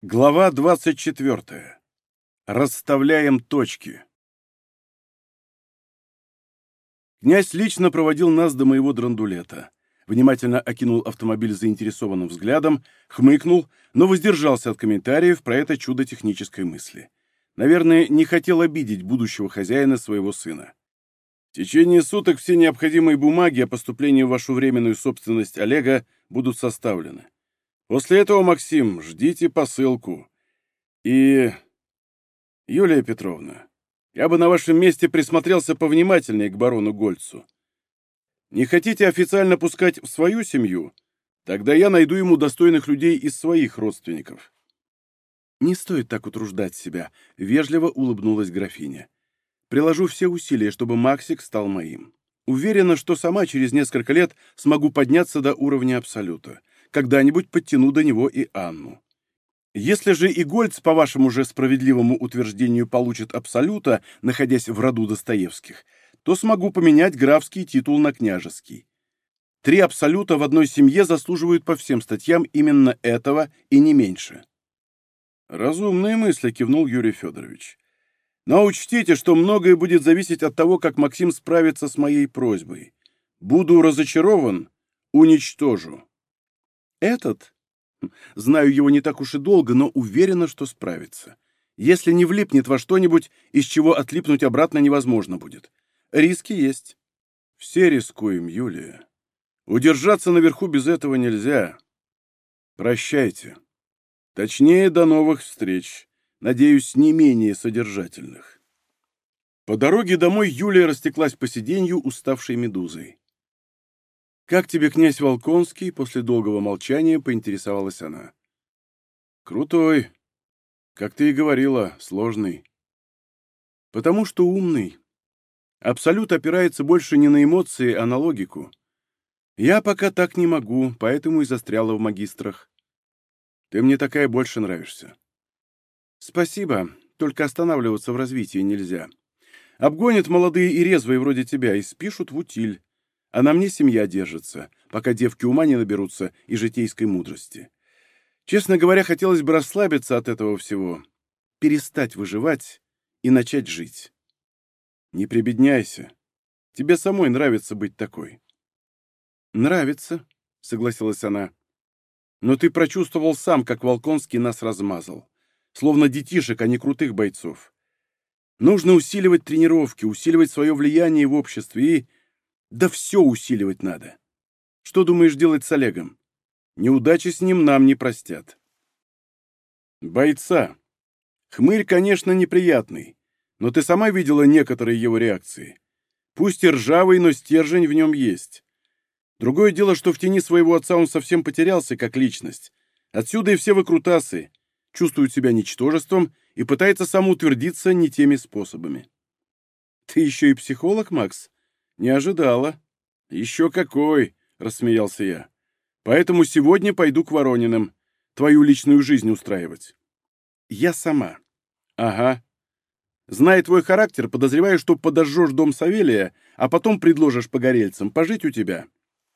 Глава 24. Расставляем точки. Князь лично проводил нас до моего драндулета. Внимательно окинул автомобиль заинтересованным взглядом, хмыкнул, но воздержался от комментариев про это чудо технической мысли. Наверное, не хотел обидеть будущего хозяина своего сына. В течение суток все необходимые бумаги о поступлении в вашу временную собственность Олега будут составлены. После этого, Максим, ждите посылку. И... Юлия Петровна, я бы на вашем месте присмотрелся повнимательнее к барону Гольцу. Не хотите официально пускать в свою семью? Тогда я найду ему достойных людей из своих родственников. Не стоит так утруждать себя, — вежливо улыбнулась графиня. Приложу все усилия, чтобы Максик стал моим. Уверена, что сама через несколько лет смогу подняться до уровня абсолюта. Когда-нибудь подтяну до него и Анну. Если же и Гольц, по вашему же справедливому утверждению, получит абсолюта, находясь в роду Достоевских, то смогу поменять графский титул на княжеский. 3 абсолюта в одной семье заслуживают по всем статьям именно этого и не меньше. Разумные мысли, кивнул Юрий Федорович. Но учтите, что многое будет зависеть от того, как Максим справится с моей просьбой. Буду разочарован, уничтожу. Этот? Знаю его не так уж и долго, но уверена, что справится. Если не влипнет во что-нибудь, из чего отлипнуть обратно невозможно будет. Риски есть. Все рискуем, Юлия. Удержаться наверху без этого нельзя. Прощайте. Точнее, до новых встреч. Надеюсь, не менее содержательных. По дороге домой Юлия растеклась по сиденью, уставшей медузой. «Как тебе князь Волконский?» — после долгого молчания поинтересовалась она. «Крутой. Как ты и говорила, сложный. Потому что умный. Абсолют опирается больше не на эмоции, а на логику. Я пока так не могу, поэтому и застряла в магистрах. Ты мне такая больше нравишься». «Спасибо, только останавливаться в развитии нельзя. Обгонят молодые и резвые вроде тебя и спишут в утиль. А на мне семья держится, пока девки ума не наберутся и житейской мудрости. Честно говоря, хотелось бы расслабиться от этого всего, перестать выживать и начать жить. Не прибедняйся. Тебе самой нравится быть такой». «Нравится», — согласилась она. «Но ты прочувствовал сам, как Волконский нас размазал. Словно детишек, а не крутых бойцов. Нужно усиливать тренировки, усиливать свое влияние в обществе и... Да все усиливать надо. Что думаешь делать с Олегом? Неудачи с ним нам не простят». «Бойца. Хмырь, конечно, неприятный, но ты сама видела некоторые его реакции. Пусть и ржавый, но стержень в нем есть. Другое дело, что в тени своего отца он совсем потерялся как личность. Отсюда и все выкрутасы. Чувствует себя ничтожеством и пытается самоутвердиться не теми способами». «Ты еще и психолог, Макс?» «Не ожидала». «Еще какой!» — рассмеялся я. «Поэтому сегодня пойду к Ворониным, твою личную жизнь устраивать». «Я сама». «Ага. Зная твой характер, подозреваю, что подожжешь дом Савелия, а потом предложишь погорельцам пожить у тебя».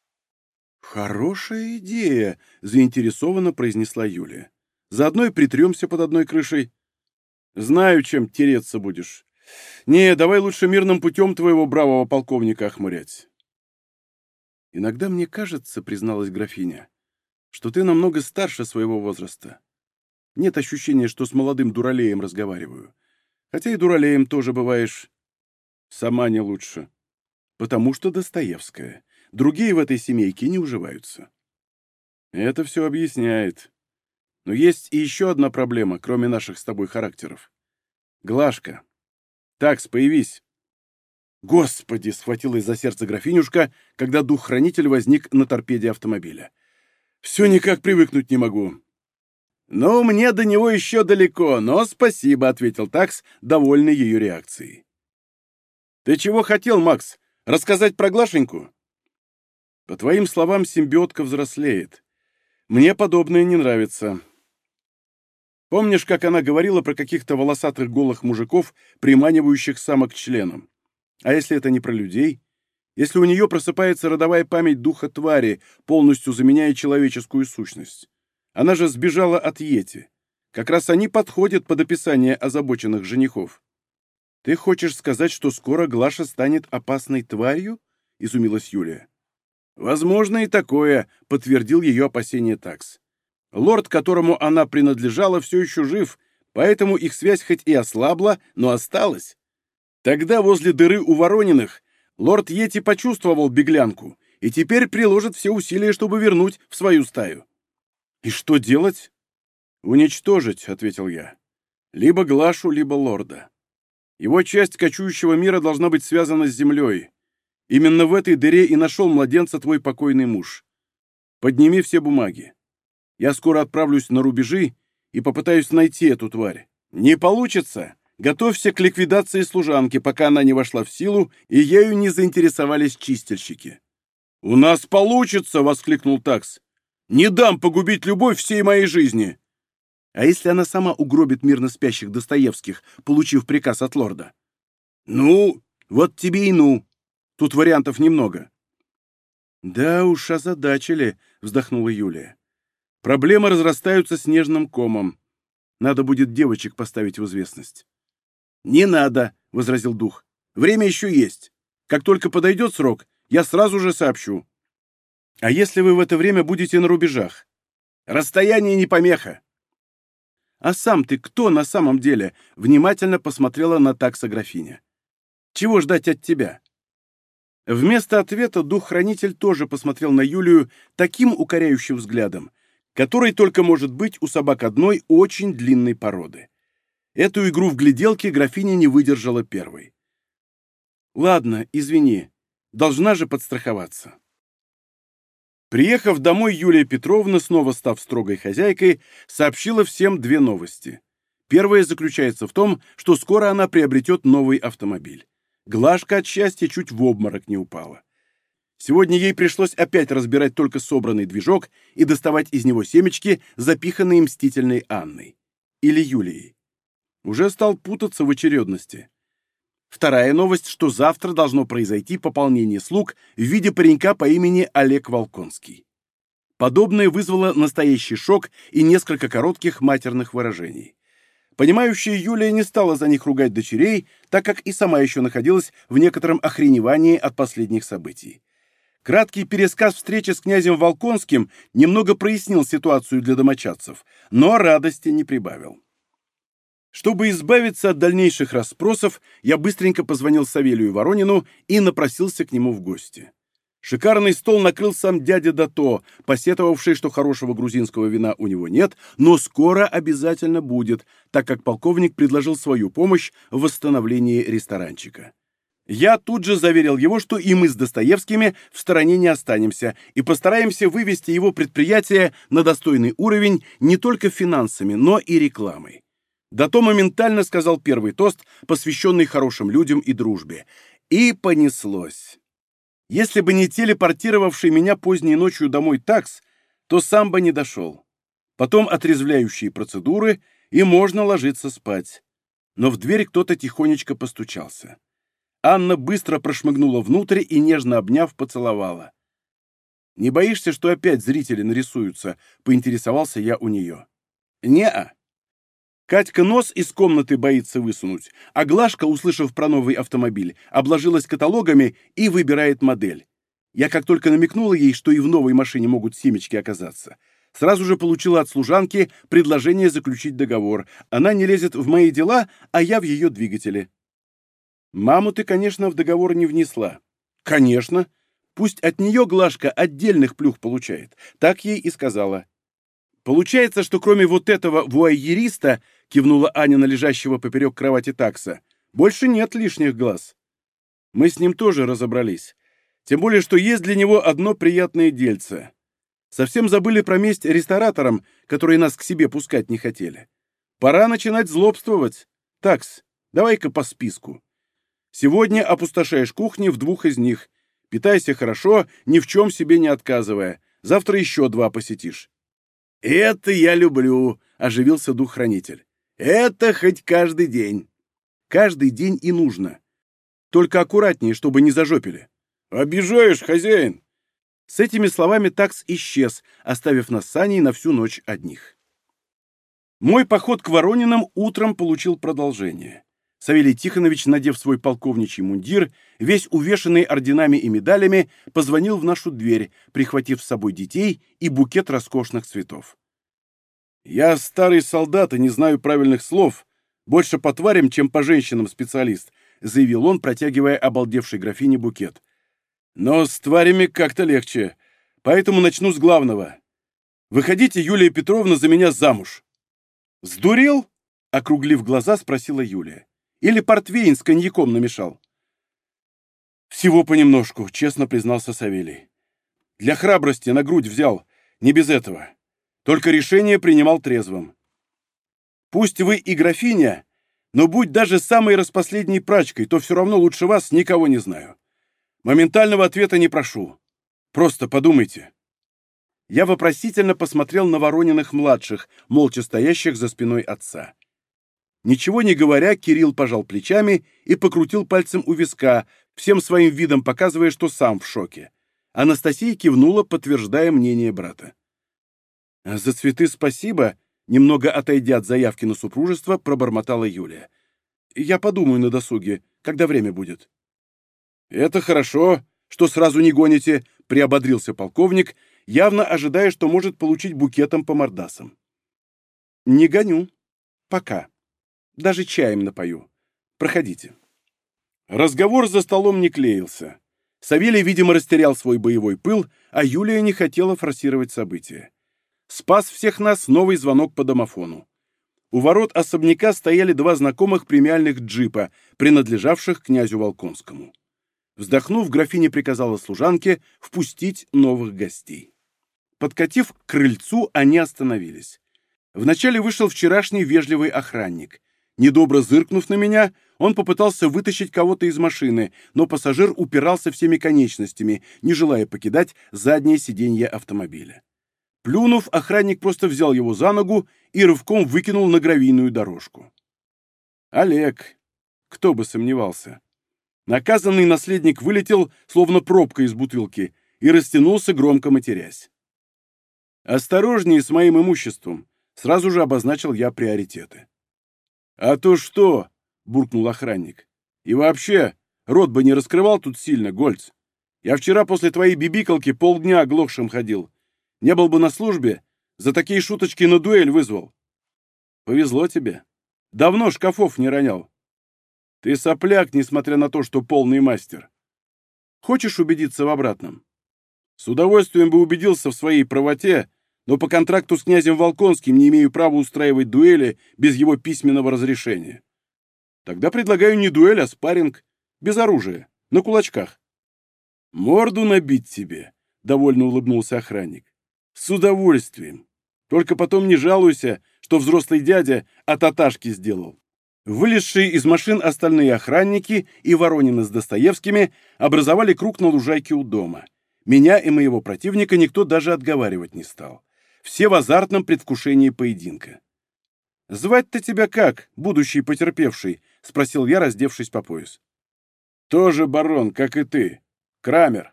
«Хорошая идея», — заинтересованно произнесла Юлия. «Заодно и притремся под одной крышей». «Знаю, чем тереться будешь. Не, давай лучше мирным путем твоего бравого полковника охмурять». «Иногда мне кажется, — призналась графиня, — что ты намного старше своего возраста. Нет ощущения, что с молодым дуралеем разговариваю. Хотя и дуралеем тоже бываешь. Сама не лучше. Потому что Достоевская. Другие в этой семейке не уживаются». «Это все объясняет. Но есть и еще одна проблема, кроме наших с тобой характеров. Глашка. Такс, появись». «Господи!» — схватилась за сердце графинюшка, когда дух-хранитель возник на торпеде автомобиля. «Все никак привыкнуть не могу». «Ну, мне до него еще далеко, но спасибо», — ответил Такс, довольный ее реакцией. «Ты чего хотел, Макс? Рассказать про Глашеньку?» «По твоим словам, симбиотка взрослеет. Мне подобное не нравится. Помнишь, как она говорила про каких-то волосатых голых мужиков, приманивающих самок к членам? А если это не про людей? Если у нее просыпается родовая память духа твари, полностью заменяя человеческую сущность? Она же сбежала от Йети. Как раз они подходят под описание озабоченных женихов. «Ты хочешь сказать, что скоро Глаша станет опасной тварью?» — изумилась Юлия. «Возможно и такое», — подтвердил ее опасение Такс. «Лорд, которому она принадлежала, все еще жив, поэтому их связь хоть и ослабла, но осталась. Тогда возле дыры у Ворониных лорд Йети почувствовал беглянку и теперь приложит все усилия, чтобы вернуть в свою стаю». «И что делать?» «Уничтожить», — ответил я. «Либо Глашу, либо лорда. Его часть кочующего мира должна быть связана с землей. Именно в этой дыре и нашел младенца твой покойный муж. Подними все бумаги. Я скоро отправлюсь на рубежи и попытаюсь найти эту тварь. Не получится. Готовься к ликвидации служанки, пока она не вошла в силу, и ею не заинтересовались чистильщики». «У нас получится!» — воскликнул Такс. «Не дам погубить любовь всей моей жизни!» «А если она сама угробит мирно спящих Достоевских, получив приказ от лорда?» «Ну, вот тебе и ну. Тут вариантов немного». «Да уж, озадачили», — вздохнула Юлия. «Проблемы разрастаются снежным комом. Надо будет девочек поставить в известность». «Не надо», — возразил дух. «Время еще есть. Как только подойдет срок, я сразу же сообщу». «А если вы в это время будете на рубежах?» «Расстояние не помеха». «А сам ты кто на самом деле?» — внимательно посмотрела на Такса графиня. «Чего ждать от тебя?» Вместо ответа дух-хранитель тоже посмотрел на Юлию таким укоряющим взглядом, который только может быть у собак одной очень длинной породы. Эту игру в гляделки графиня не выдержала первой. «Ладно, извини, должна же подстраховаться». Приехав домой, Юлия Петровна, снова став строгой хозяйкой, сообщила всем две новости. Первая заключается в том, что скоро она приобретет новый автомобиль. Глашка от счастья чуть в обморок не упала. Сегодня ей пришлось опять разбирать только собранный движок и доставать из него семечки, запиханные мстительной Анной. Или Юлией. Уже стал путаться в очередности. Вторая новость, что завтра должно произойти пополнение слуг в виде паренька по имени Олег Волконский. Подобное вызвало настоящий шок и несколько коротких матерных выражений. Понимающая Юлия не стала за них ругать дочерей, так как и сама еще находилась в некотором охреневании от последних событий. Краткий пересказ встречи с князем Волконским немного прояснил ситуацию для домочадцев, но радости не прибавил. Чтобы избавиться от дальнейших расспросов, я быстренько позвонил Савелию Воронину и напросился к нему в гости. Шикарный стол накрыл сам дядя Дато, посетовавший, что хорошего грузинского вина у него нет, но скоро обязательно будет, так как полковник предложил свою помощь в восстановлении ресторанчика. Я тут же заверил его, что и мы с Достоевскими в стороне не останемся и постараемся вывести его предприятие на достойный уровень не только финансами, но и рекламой. Дато моментально сказал первый тост, посвященный хорошим людям и дружбе. И понеслось. Если бы не телепортировавший меня поздней ночью домой Такс, то сам бы не дошел. Потом отрезвляющие процедуры, и можно ложиться спать. Но в дверь кто-то тихонечко постучался. Анна быстро прошмыгнула внутрь и, нежно обняв, поцеловала. «Не боишься, что опять зрители нарисуются?» — поинтересовался я у нее. «Не-а». Катька нос из комнаты боится высунуть, а Глашка, услышав про новый автомобиль, обложилась каталогами и выбирает модель. Я как только намекнула ей, что и в новой машине могут семечки оказаться, сразу же получила от служанки предложение заключить договор. Она не лезет в мои дела, а я в ее двигателе. Маму ты, конечно, в договор не внесла. Конечно. Пусть от нее Глашка отдельных плюх получает. Так ей и сказала. Получается, что кроме вот этого вуайериста, кивнула Аня на лежащего поперек кровати Такса, больше нет лишних глаз. Мы с ним тоже разобрались. Тем более, что есть для него одно приятное дельце. Совсем забыли про месть рестораторам, которые нас к себе пускать не хотели. Пора начинать злобствовать. Такс, давай-ка по списку. Сегодня опустошаешь кухни в 2 из них. Питайся хорошо, ни в чем себе не отказывая. Завтра еще 2 посетишь. «Это я люблю», — оживился дух-хранитель. «Это хоть каждый день». «Каждый день и нужно. Только аккуратнее, чтобы не зажопили». «Обижаешь, хозяин!» С этими словами Такс исчез, оставив нас с Аней на всю ночь одних. Мой поход к Ворониным утром получил продолжение. Савелий Тихонович, надев свой полковничий мундир, весь увешанный орденами и медалями, позвонил в нашу дверь, прихватив с собой детей и букет роскошных цветов. «Я старый солдат и не знаю правильных слов, больше по тварям, чем по женщинам специалист», заявил он, протягивая обалдевшей графине букет. «Но с тварями как-то легче, поэтому начну с главного. Выходите, Юлия Петровна, за меня замуж». «Сдурел?» — округлив глаза, спросила Юлия. «Или портвейн с коньяком намешал?» «Всего понемножку», — честно признался Савелий. «Для храбрости на грудь взял, не без этого. Только решение принимал трезвым. Пусть вы и графиня, но будь даже самой распоследней прачкой, то все равно лучше вас никого не знаю. Моментального ответа не прошу. Просто подумайте». Я вопросительно посмотрел на Ворониных-младших, молча стоящих за спиной отца. Ничего не говоря, Кирилл пожал плечами и покрутил пальцем у виска, всем своим видом показывая, что сам в шоке. Анастасия кивнула, подтверждая мнение брата. «За цветы спасибо», — немного отойдя от заявки на супружество, пробормотала Юлия. «Я подумаю на досуге, когда время будет». «Это хорошо, что сразу не гоните», — приободрился полковник, явно ожидая, что может получить букетом по мордасам. «Не гоню. Пока. Даже чаем напою. Проходите». Разговор за столом не клеился. Савелий, видимо, растерял свой боевой пыл, а Юлия не хотела форсировать события. Спас всех нас новый звонок по домофону. У ворот особняка стояли два знакомых премиальных джипа, принадлежавших князю Волконскому. Вздохнув, графиня приказала служанке впустить новых гостей. Подкатив к крыльцу, они остановились. Вначале вышел вчерашний вежливый охранник. Недобро зыркнув на меня, он попытался вытащить кого-то из машины, но пассажир упирался всеми конечностями, не желая покидать заднее сиденье автомобиля. Плюнув, охранник просто взял его за ногу и рывком выкинул на гравийную дорожку. Олег. Кто бы сомневался. Наказанный наследник вылетел, словно пробка из бутылки, и растянулся, громко матерясь. «Осторожнее с моим имуществом», — сразу же обозначил я приоритеты. «А то что?» — буркнул охранник. «И вообще, рот бы не раскрывал тут сильно, Гольц. Я вчера после твоей бибикалки полдня оглохшим ходил. Не был бы на службе, за такие шуточки на дуэль вызвал». «Повезло тебе. Давно шкафов не ронял. Ты сопляк, несмотря на то, что полный мастер. Хочешь убедиться в обратном? С удовольствием бы убедился в своей правоте, но по контракту с князем Волконским не имею права устраивать дуэли без его письменного разрешения. Тогда предлагаю не дуэль, а спарринг, без оружия, на кулачках». «Морду набить тебе», — довольно улыбнулся охранник. «С удовольствием. Только потом не жалуйся, что взрослый дядя от Аташки сделал». Вылезшие из машин остальные охранники и Воронины с Достоевскими образовали круг на лужайке у дома. Меня и моего противника никто даже отговаривать не стал. Все в азартном предвкушении поединка. «Звать-то тебя как, будущий потерпевший?» — спросил я, раздевшись по пояс. «Тоже барон, как и ты. Крамер».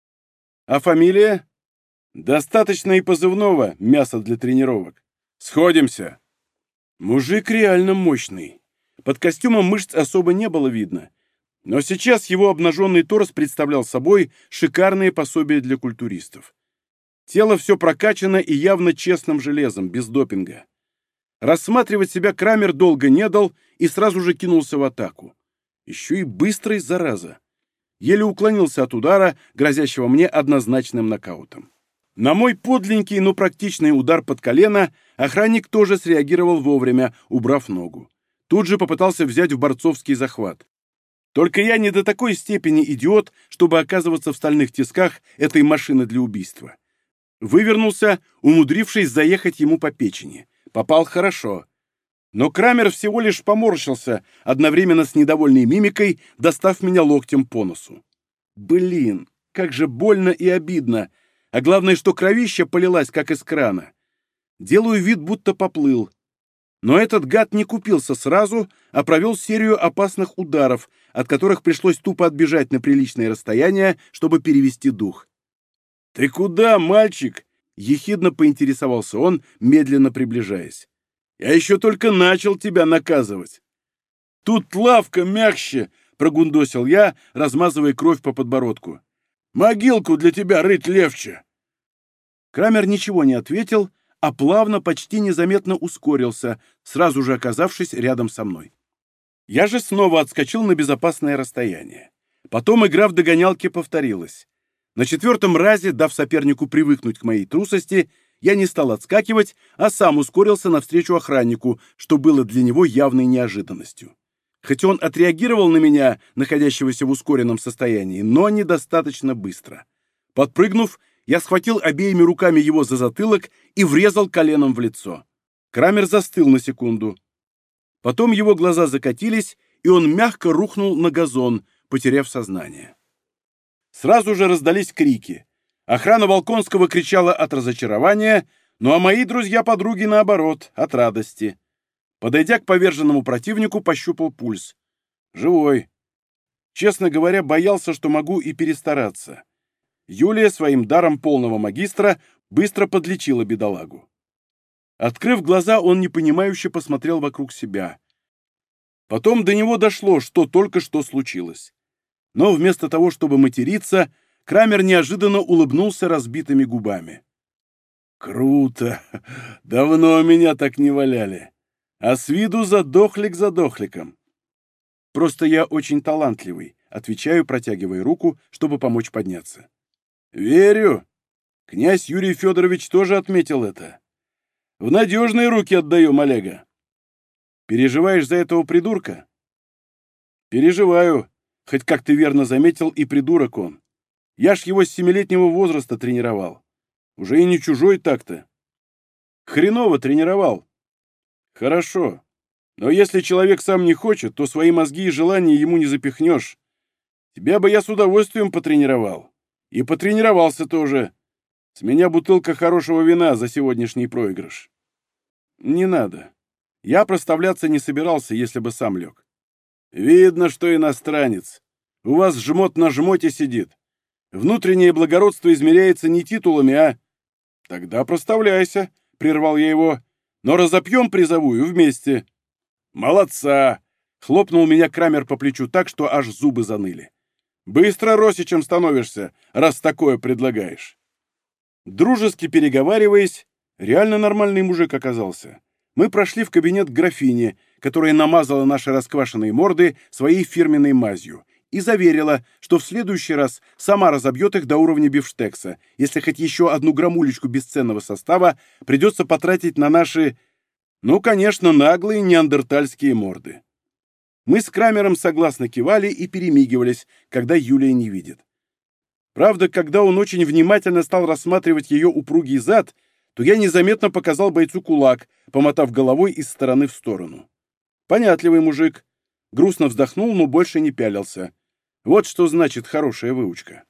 «А фамилия?» «Достаточно и позывного, мясо для тренировок. Сходимся». Мужик реально мощный. Под костюмом мышц особо не было видно. Но сейчас его обнаженный торс представлял собой шикарное пособие для культуристов. Тело все прокачано и явно честным железом, без допинга. Рассматривать себя Крамер долго не дал и сразу же кинулся в атаку. Еще и быстрый, зараза. Еле уклонился от удара, грозящего мне однозначным нокаутом. На мой подленький, но практичный удар под колено охранник тоже среагировал вовремя, убрав ногу. Тут же попытался взять в борцовский захват. Только я не до такой степени идиот, чтобы оказываться в стальных тисках этой машины для убийства. Вывернулся, умудрившись заехать ему по печени. Попал хорошо. Но Крамер всего лишь поморщился, одновременно с недовольной мимикой, достав меня локтем по носу. Блин, как же больно и обидно. А главное, что кровища полилась, как из крана. Делаю вид, будто поплыл. Но этот гад не купился сразу, а провел серию опасных ударов, от которых пришлось тупо отбежать на приличное расстояние, чтобы перевести дух. «Ты куда, мальчик?» — ехидно поинтересовался он, медленно приближаясь. Я еще только начал тебя наказывать. Тут лавка мягче, прогундосил я, размазывая кровь по подбородку. Могилку для тебя рыть легче. Крамер ничего не ответил, а плавно, почти незаметно ускорился, сразу же оказавшись рядом со мной. Я же снова отскочил на безопасное расстояние. Потом игра в догонялки повторилась. На 4-м разе, дав сопернику привыкнуть к моей трусости, я не стал отскакивать, а сам ускорился навстречу охраннику, что было для него явной неожиданностью. Хоть он отреагировал на меня, находящегося в ускоренном состоянии, но недостаточно быстро. Подпрыгнув, я схватил обеими руками его за затылок и врезал коленом в лицо. Крамер застыл на секунду. Потом его глаза закатились, и он мягко рухнул на газон, потеряв сознание. Сразу же раздались крики. Охрана Волконского кричала от разочарования, ну а мои друзья-подруги, наоборот, от радости. Подойдя к поверженному противнику, пощупал пульс. Живой. Честно говоря, боялся, что могу и перестараться. Юлия своим даром полного магистра быстро подлечила бедолагу. Открыв глаза, он непонимающе посмотрел вокруг себя. Потом до него дошло, что только что случилось. Но вместо того, чтобы материться, Крамер неожиданно улыбнулся разбитыми губами. «Круто! Давно меня так не валяли. А с виду задохлик задохликом. Просто я очень талантливый», — отвечаю, протягивая руку, чтобы помочь подняться. «Верю. Князь Юрий Федорович тоже отметил это. В надежные руки отдаем Олега. Переживаешь за этого придурка?» «Переживаю. Хоть, как ты верно заметил, и придурок он. Я ж его с 7-летнего возраста тренировал. Уже и не чужой так-то». «Хреново тренировал». «Хорошо. Но если человек сам не хочет, то свои мозги и желания ему не запихнешь. Тебя бы я с удовольствием потренировал. И потренировался тоже. С меня бутылка хорошего вина за сегодняшний проигрыш». «Не надо. Я проставляться не собирался, если бы сам лег». «Видно, что иностранец. У вас жмот на жмоте сидит. Внутреннее благородство измеряется не титулами, а...» «Тогда проставляйся», — прервал я его. «Но разопьем призовую вместе». «Молодца!» — хлопнул меня Крамер по плечу так, что аж зубы заныли. «Быстро Росичем становишься, раз такое предлагаешь». Дружески переговариваясь, реально нормальный мужик оказался. Мы прошли в кабинет к графине, которая намазала наши расквашенные морды своей фирменной мазью и заверила, что в следующий раз сама разобьет их до уровня бифштекса, если хоть еще одну грамулечку бесценного состава придется потратить на наши, ну, конечно, наглые неандертальские морды. Мы с Крамером согласно кивали и перемигивались, когда Юлия не видит. Правда, когда он очень внимательно стал рассматривать ее упругий зад, то я незаметно показал бойцу кулак, помотав головой из стороны в сторону. Понятливый мужик. Грустно вздохнул, но больше не пялился. Вот что значит хорошая выучка.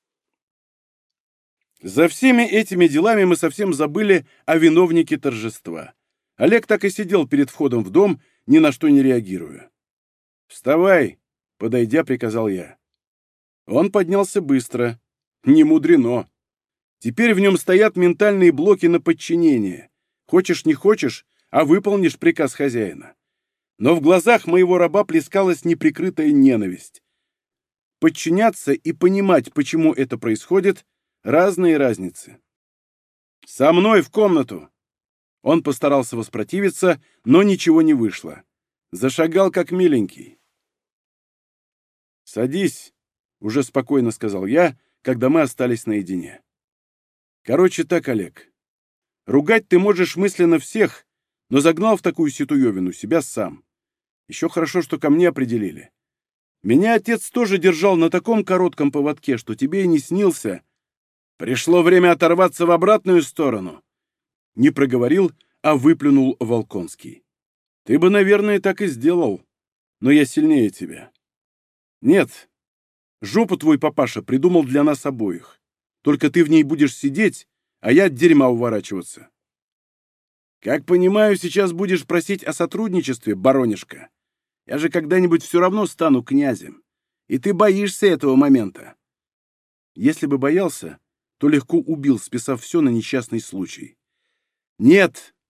За всеми этими делами мы совсем забыли о виновнике торжества. Олег так и сидел перед входом в дом, ни на что не реагируя. «Вставай!» — подойдя, приказал я. Он поднялся быстро. Не мудрено. Теперь в нем стоят ментальные блоки на подчинение. Хочешь, не хочешь, а выполнишь приказ хозяина. Но в глазах моего раба плескалась неприкрытая ненависть. Подчиняться и понимать, почему это происходит, разные разницы. «Со мной в комнату!» Он постарался воспротивиться, но ничего не вышло. Зашагал, как миленький. «Садись», — уже спокойно сказал я, когда мы остались наедине. «Короче так, Олег. Ругать ты можешь мысленно всех, но загнал в такую ситуевину себя сам. Еще хорошо, что ко мне определили. Меня отец тоже держал на таком коротком поводке, что тебе и не снился. Пришло время оторваться в обратную сторону». Не проговорил, а выплюнул Волконский. «Ты бы, наверное, так и сделал, но я сильнее тебя. Нет, жопу твой папаша придумал для нас обоих. Только ты в ней будешь сидеть, а я от дерьма уворачиваться. Как понимаю, сейчас будешь просить о сотрудничестве, баронишка. Я же когда-нибудь все равно стану князем, и ты боишься этого момента». Если бы боялся, то легко убил, списав все на несчастный случай. «Нет,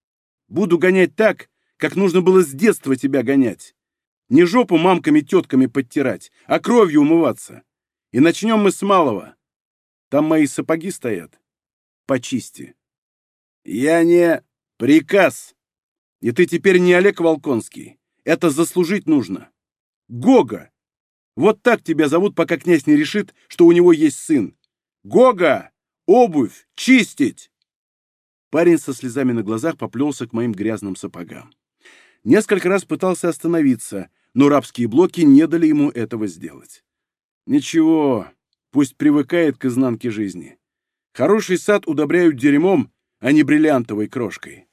Буду гонять так, как нужно было с детства тебя гонять. Не жопу мамками-тетками подтирать, а кровью умываться. И начнем мы с малого. Там мои сапоги стоят. Почисти. Я не... Приказ. И ты теперь не Олег Волконский. Это заслужить нужно. Гога. Вот так тебя зовут, пока князь не решит, что у него есть сын. Гога! Обувь! Чистить! Парень со слезами на глазах поплелся к моим грязным сапогам. Несколько раз пытался остановиться, но рабские блоки не дали ему этого сделать. Ничего, пусть привыкает к изнанке жизни. Хороший сад удобряют дерьмом, а не бриллиантовой крошкой.